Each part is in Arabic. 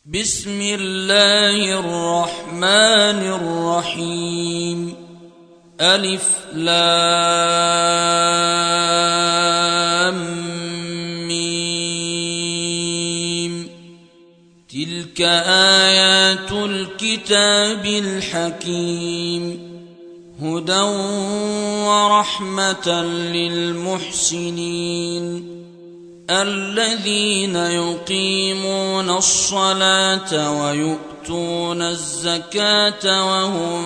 بسم الله الرحمن الرحيم. ألف لام ميم. تلك آيات الكتاب الحكيم، هدى ورحمة للمحسنين الذين يقيمون الصلاة ويؤتون الزكاة وهم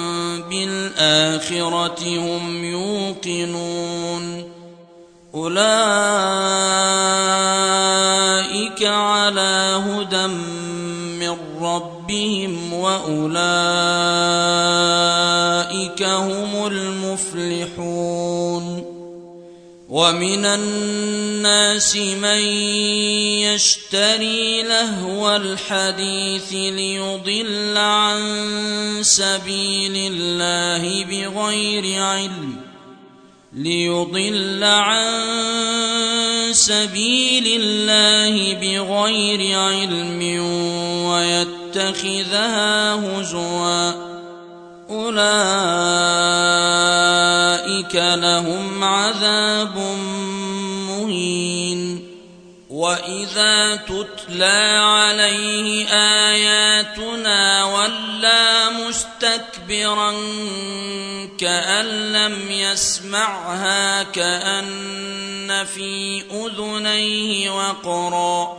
بالآخرة هم يوقنون. أولئك على هدى من ربهم وأولئك هم المفلحون. ومن الناس من يشتري لهو الحديث ليضل عن سبيل الله بغير علم ويتخذها هزوا. أولئك لهم عذاب مهين. وإذا تتلى عليه آياتنا ولى مستكبرا كأن لم يسمعها كأن في أذنيه وقرا،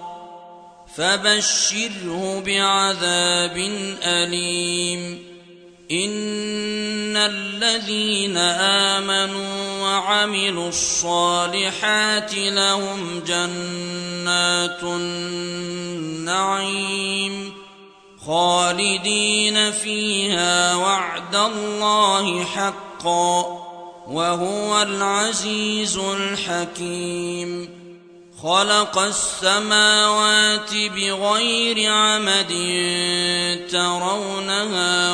فبشره بعذاب أليم. إن الذين آمنوا وعملوا الصالحات لهم جنات النعيم خالدين فيها وعد الله حقا وهو العزيز الحكيم. خلق السماوات بغير عمد ترونها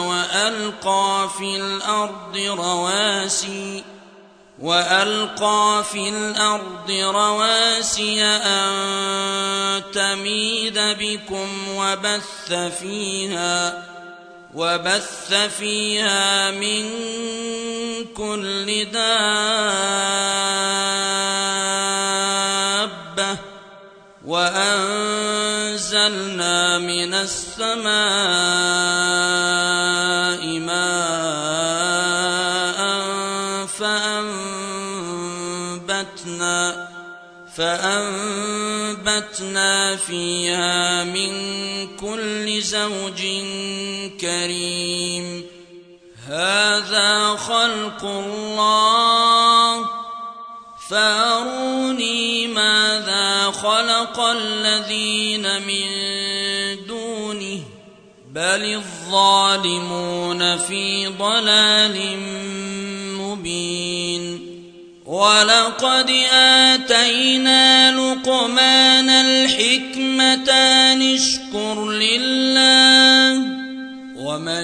وألقى في الأرض رواسي أن تميد بكم وبث فيها من كل دابة وأنزلنا من السماء ماء فأنبتنا فيها من كل زوج كريم. هذا خلق الله فأروني ماذا خلق الذين من دونه بل الظالمون في ضلال مبين. ولقد آتينا لقمان الحكمة أن اشكر لله ومن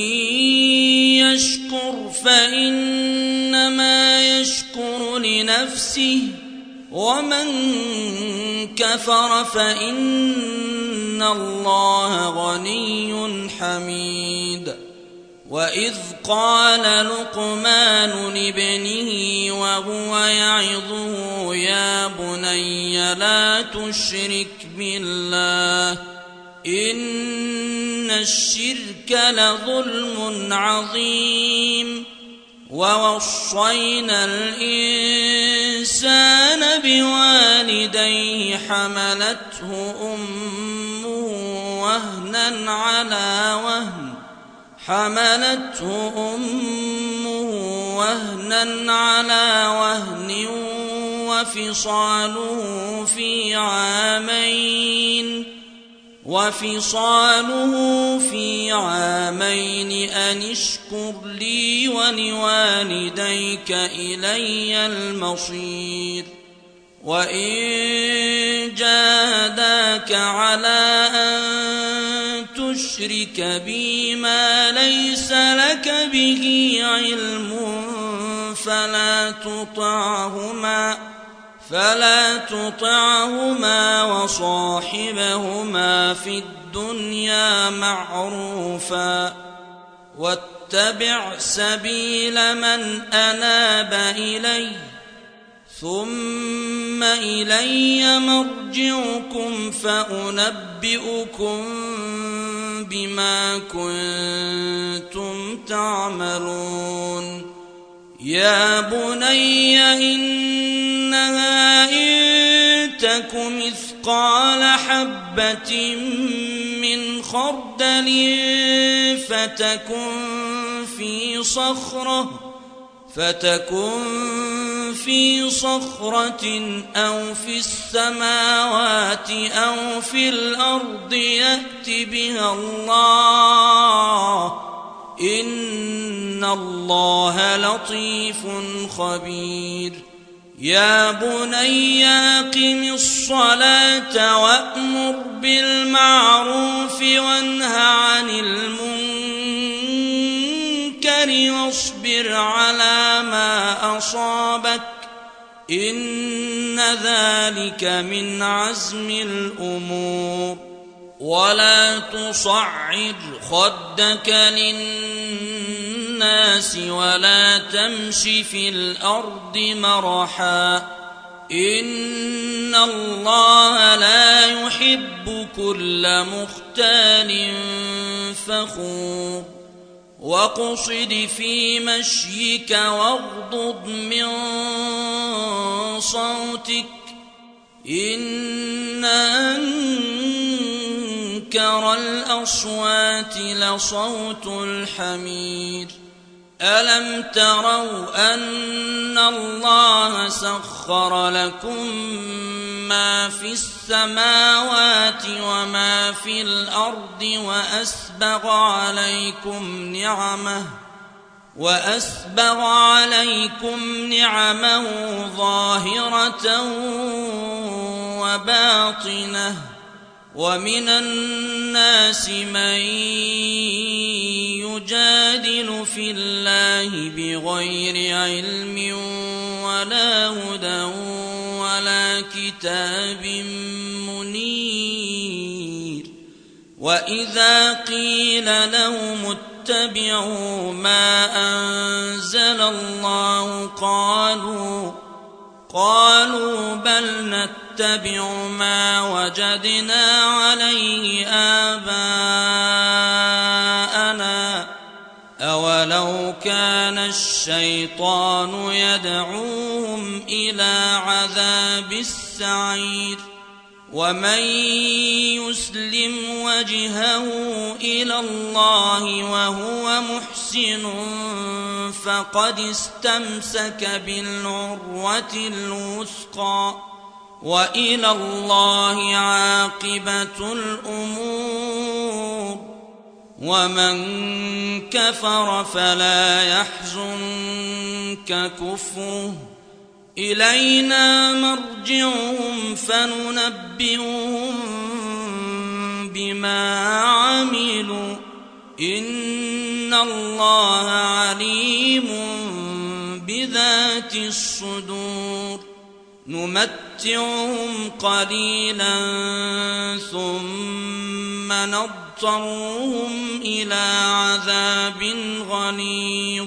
يشكر فإنما يشكر لنفسه ومن كفر فإن الله غني حميد. وإذ قال لقمان لابنه وهو يعظه يا بني لا تشرك بالله إن الشرك لظلم عظيم. ووصينا الإنسان بوالديه حملته أمه وهنا على وهن وفصاله في عامين أن اشكر لي ولوالديك إلي المصير. وإن جاهداك على أن تشرك بي ما ليس لك به علم فلا تطعهما وصاحبهما في الدنيا معروفا واتبع سبيل من أناب إلي ثم إلي مرجعكم فأنبئكم بما كنتم تعملون يا بني إنها إن تك مثقال حبة من خردل فتكن في صخرة أو في السماوات أو في الأرض يأت بها الله إن الله لطيف خبير يا بني أقم الصلاة وأمر بالمعروف وانه عن المنكر واصبر على ما أصابك إن ذلك من عزم الأمور ولا تصعر خدك للناس ولا تمش في الأرض مرحا إن الله لا يحب كل مختال فخور واقصد في مشيك واغضض من صوتك إن أنكر الأصوات لصوت الحمير ألم تروا أن الله سخر لكم ما في السماوات وما في الأرض وأسبغ عليكم نعمه ظاهرة وباطنة ومن الناس من يجادل في الله بغير علم ولا هدى ولا كتاب منير وإذا قيل لهم اتبعوا ما أنزل الله قالوا بل نتبع ما وجدنا عليه آباءنا أولو كان الشيطان يدعوهم إلى عذاب السعير ومن يسلم وجهه إلى الله وهو محسن فقد استمسك بالعروة الوثقى وإلى الله عاقبة الأمور ومن كفر فلا يحزنك كفره إلينا مرجعهم فننبئهم بما عملوا إن الله عليم بذات الصدور نمتعهم قليلا ثم نضطرهم إلى عذاب غليظ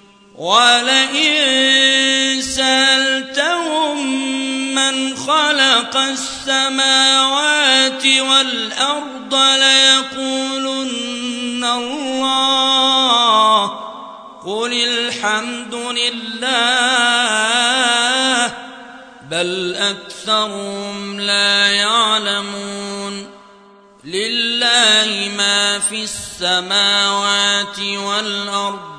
ولئن سألتهم من خلق السماوات والأرض ليقولن الله قل الحمد لله بل أكثرهم لا يعلمون لله ما في السماوات والأرض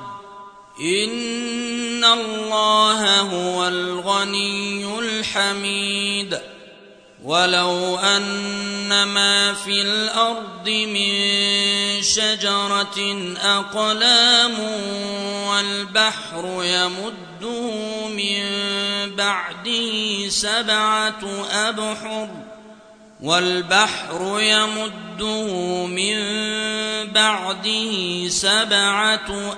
إن الله هو الغني الحميد ولو أن ما في الأرض من شجرة أقلام والبحر يمده من بعده 7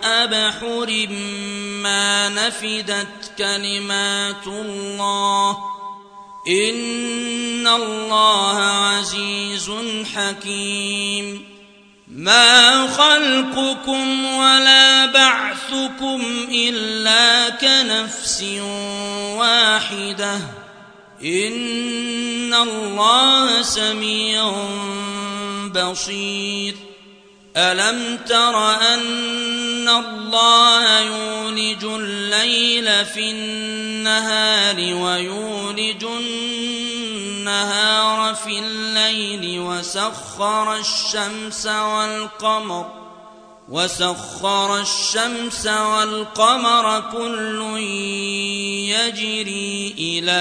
أبحر ما نفدت كلمات الله إن الله عزيز حكيم ما خلقكم ولا بعثكم إلا كنفس واحدة إن الله سميع بصير ألم تر أن الله يولج الليل في النهار ويولج النهار في الليل وسخر الشمس والقمر كل يجري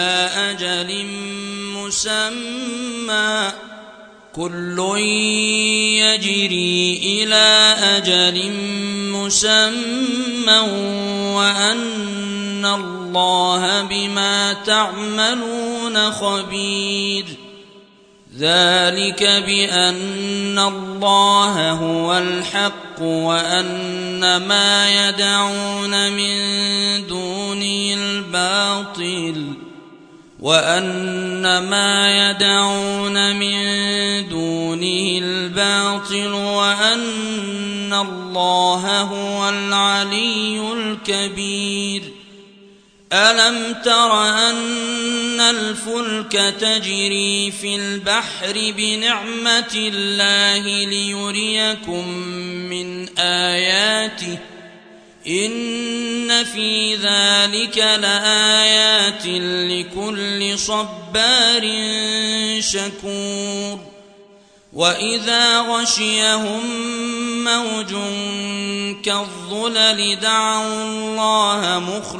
إلى أجل مسمى وأن الله بما تعملون خبير ذلك بأن الله هو الحق وأن ما يدعون من دونه الباطل وأن الله هو العلي الكبير ألم تر أن الفلك تجري في البحر بنعمة الله ليريكم من آياته إن في ذلك لآيات لكل صبار شكور وإذا غشيهم موج كالظلل دعوا الله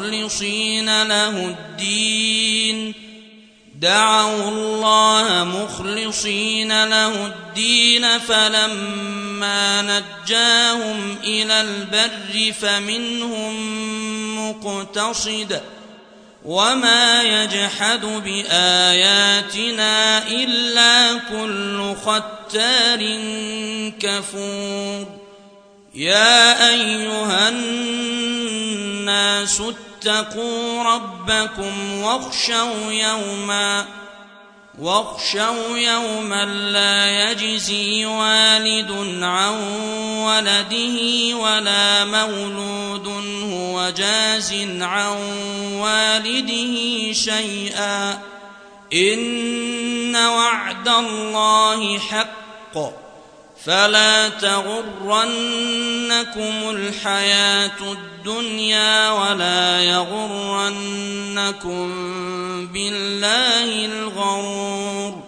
مخلصين له الدين فلما نجاهم إلى البر فمنهم مقتصد وما يجحد بآياتنا إلا كل ختار كفور يا أيها الناس اتقوا ربكم واخشوا يوما لا يجزي والد عن ولده ولا مولود هو جاز عن والده شيئا إن وعد الله حق فلا تغرنكم الحياة الدنيا ولا يغرنكم بالله الغرور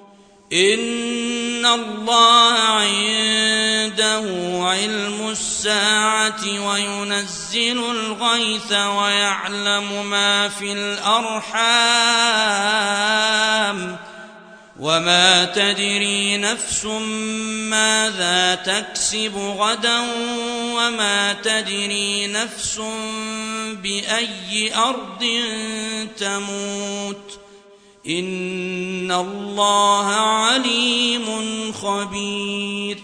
إن الله عنده علم الساعة وينزل الغيث ويعلم ما في الأرحام وما تدري نفس ماذا تكسب غدا وما تدري نفس بأي أرض تموت إن الله عليم خبير